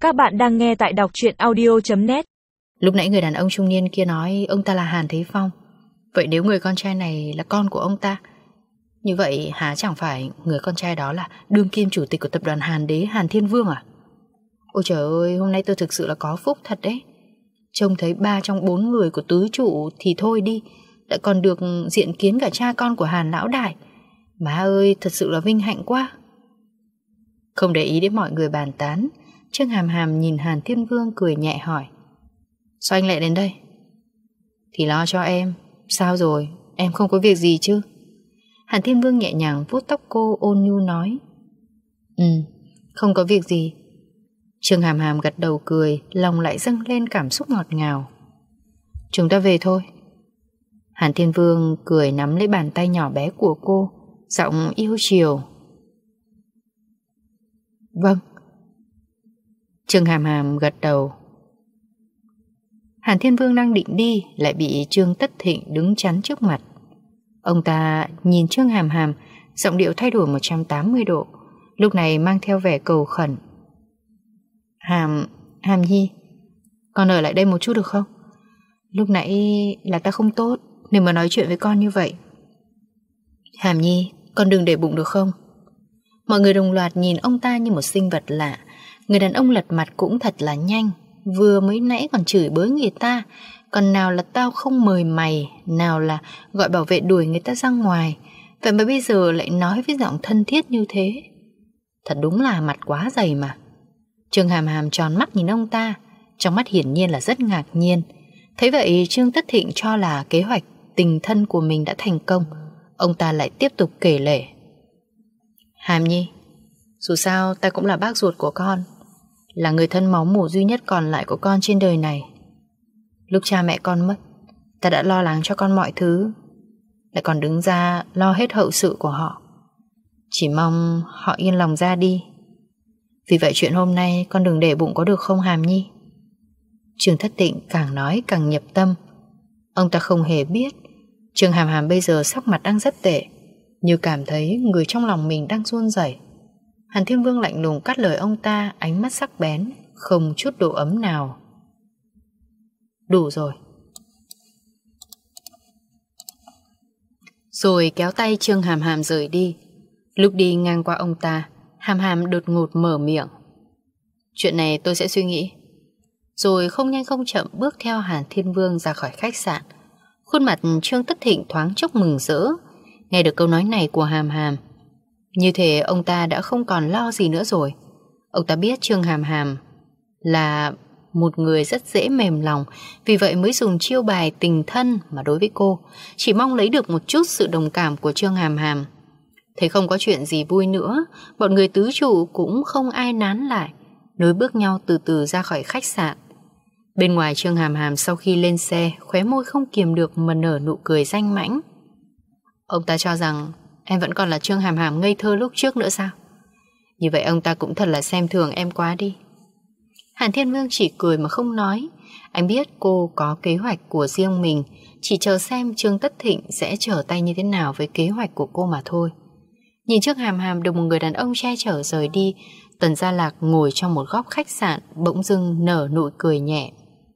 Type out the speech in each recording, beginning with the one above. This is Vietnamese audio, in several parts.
Các bạn đang nghe tại đọc truyện audio.net. Lúc nãy người đàn ông trung niên kia nói ông ta là Hàn Thế Phong. Vậy nếu người con trai này là con của ông ta, như vậy há chẳng phải người con trai đó là đương kim chủ tịch của tập đoàn Hàn Đế, Hàn Thiên Vương à? Ôi trời ơi, hôm nay tôi thực sự là có phúc thật đấy. Trông thấy 3 trong 4 người của tứ trụ thì thôi đi, lại còn được diện kiến cả cha con của Hàn Lão Đại. Má ơi, thật sự là vinh hạnh quá. Không để ý đến mọi người bàn tán, Trương Hàm Hàm nhìn Hàn Thiên Vương cười nhẹ hỏi: sao anh lại đến đây? Thì lo cho em. Sao rồi, em không có việc gì chứ? Hàn Thiên Vương nhẹ nhàng vuốt tóc cô, ôn nhu nói: không có việc gì. Trương Hàm Hàm gật đầu cười, lòng lại dâng lên cảm xúc ngọt ngào. Chúng ta về thôi. Hàn Thiên Vương cười nắm lấy bàn tay nhỏ bé của cô, giọng yêu chiều. Vâng. Trương Hàm Hàm gật đầu. Hàn Thiên Vương đang định đi, lại bị Trương Tất Thịnh đứng chắn trước mặt. Ông ta nhìn Trương Hàm Hàm, giọng điệu thay đổi 180 độ, lúc này mang theo vẻ cầu khẩn. Hàm Nhi, con ở lại đây một chút được không? Lúc nãy là ta không tốt nên mà nói chuyện với con như vậy. Hàm Nhi, con đừng để bụng được không? Mọi người đồng loạt nhìn ông ta như một sinh vật lạ. Người đàn ông lật mặt cũng thật là nhanh. Vừa mới nãy còn chửi bới người ta, còn nào là tao không mời mày, nào là gọi bảo vệ đuổi người ta ra ngoài. Vậy mà bây giờ lại nói với giọng thân thiết như thế. Thật đúng là mặt quá dày mà. Trương Hàm Hàm tròn mắt nhìn ông ta, trong mắt hiển nhiên là rất ngạc nhiên. Thấy vậy Trương Tất Thịnh cho là kế hoạch tình thân của mình đã thành công. Ông ta lại tiếp tục kể lể. Hàm Nhi, dù sao ta cũng là bác ruột của con, là người thân máu mủ duy nhất còn lại của con trên đời này. Lúc cha mẹ con mất, ta đã lo lắng cho con mọi thứ, lại còn đứng ra lo hết hậu sự của họ. Chỉ mong họ yên lòng ra đi. Vì vậy chuyện hôm nay con đừng để bụng có được không Hàm Nhi? Trương Thất Tịnh càng nói càng nhập tâm. Ông ta không hề biết Trương Hàm Hàm bây giờ sắc mặt đang rất tệ, như cảm thấy người trong lòng mình đang run rẩy. Hàn Thiên Vương lạnh lùng cắt lời ông ta, ánh mắt sắc bén, không chút độ ấm nào. Đủ rồi. Rồi kéo tay Trương Hàm Hàm rời đi. Lúc đi ngang qua ông ta, Hàm Hàm đột ngột mở miệng. Chuyện này tôi sẽ suy nghĩ. Rồi không nhanh không chậm bước theo Hàn Thiên Vương ra khỏi khách sạn. Khuôn mặt Trương Tất Thịnh thoáng chốc mừng rỡ nghe được câu nói này của Hàm Hàm. Như thế ông ta đã không còn lo gì nữa rồi. Ông ta biết Trương Hàm Hàm là một người rất dễ mềm lòng, vì vậy mới dùng chiêu bài tình thân mà đối với cô, chỉ mong lấy được một chút sự đồng cảm của Trương Hàm Hàm. Thấy không có chuyện gì vui nữa, bọn người tứ trụ cũng không ai nán lại, nối bước nhau từ từ ra khỏi khách sạn. Bên ngoài Trương Hàm Hàm sau khi lên xe, khóe môi không kiềm được mà nở nụ cười danh mãnh. Ông ta cho rằng em vẫn còn là Trương Hàm Hàm ngây thơ lúc trước nữa sao? Như vậy ông ta cũng thật là xem thường em quá đi. Hàn Thiên Vương chỉ cười mà không nói. Anh biết cô có kế hoạch của riêng mình, chỉ chờ xem Trương Tất Thịnh sẽ trở tay như thế nào với kế hoạch của cô mà thôi. Nhìn Trương Hàm Hàm được một người đàn ông che chở rời đi, Tần Gia Lạc ngồi trong một góc khách sạn bỗng dưng nở nụ cười nhẹ.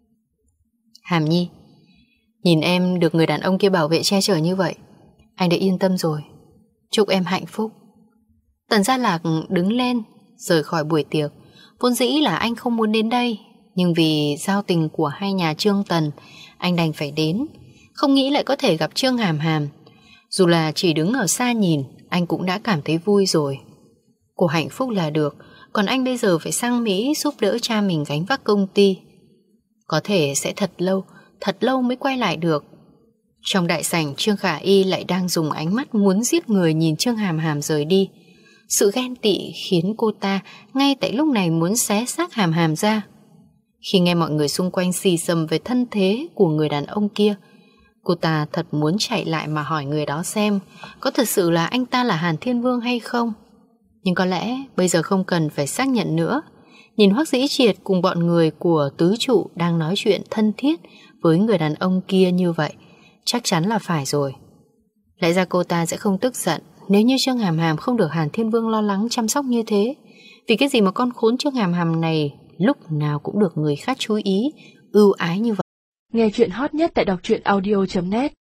Hàm Nhi, nhìn em được người đàn ông kia bảo vệ che chở như vậy, anh đã yên tâm rồi. Chúc em hạnh phúc. Tần Gia Lạc đứng lên rời khỏi buổi tiệc. Vốn dĩ là anh không muốn đến đây, nhưng vì giao tình của hai nhà Trương Tần, anh đành phải đến. Không nghĩ lại có thể gặp Trương Hàm Hàm. Dù là chỉ đứng ở xa nhìn, anh cũng đã cảm thấy vui rồi. Cô hạnh phúc là được, còn anh bây giờ phải sang Mỹ giúp đỡ cha mình gánh vác công ty. Có thể sẽ thật lâu mới quay lại được. Trong đại sảnh, Trương Khả Y lại đang dùng ánh mắt muốn giết người nhìn Trương Hàm Hàm rời đi. Sự ghen tị khiến cô ta ngay tại lúc này muốn xé xác Hàm Hàm ra. Khi nghe mọi người xung quanh xì xầm về thân thế của người đàn ông kia, cô ta thật muốn chạy lại mà hỏi người đó xem có thật sự là anh ta là Hàn Thiên Vương hay không. Nhưng có lẽ bây giờ không cần phải xác nhận nữa. Nhìn Hoắc Dĩ Triệt cùng bọn người của tứ trụ đang nói chuyện thân thiết với người đàn ông kia như vậy, chắc chắn là phải rồi. Lẽ ra cô ta sẽ không tức giận nếu như Trương Hàm Hàm không được Hàn Thiên Vương lo lắng chăm sóc như thế. Vì cái gì mà con khốn Trương Hàm Hàm này lúc nào cũng được người khác chú ý, ưu ái như vậy. Nghe chuyện hot nhất tại đọc truyện audio.net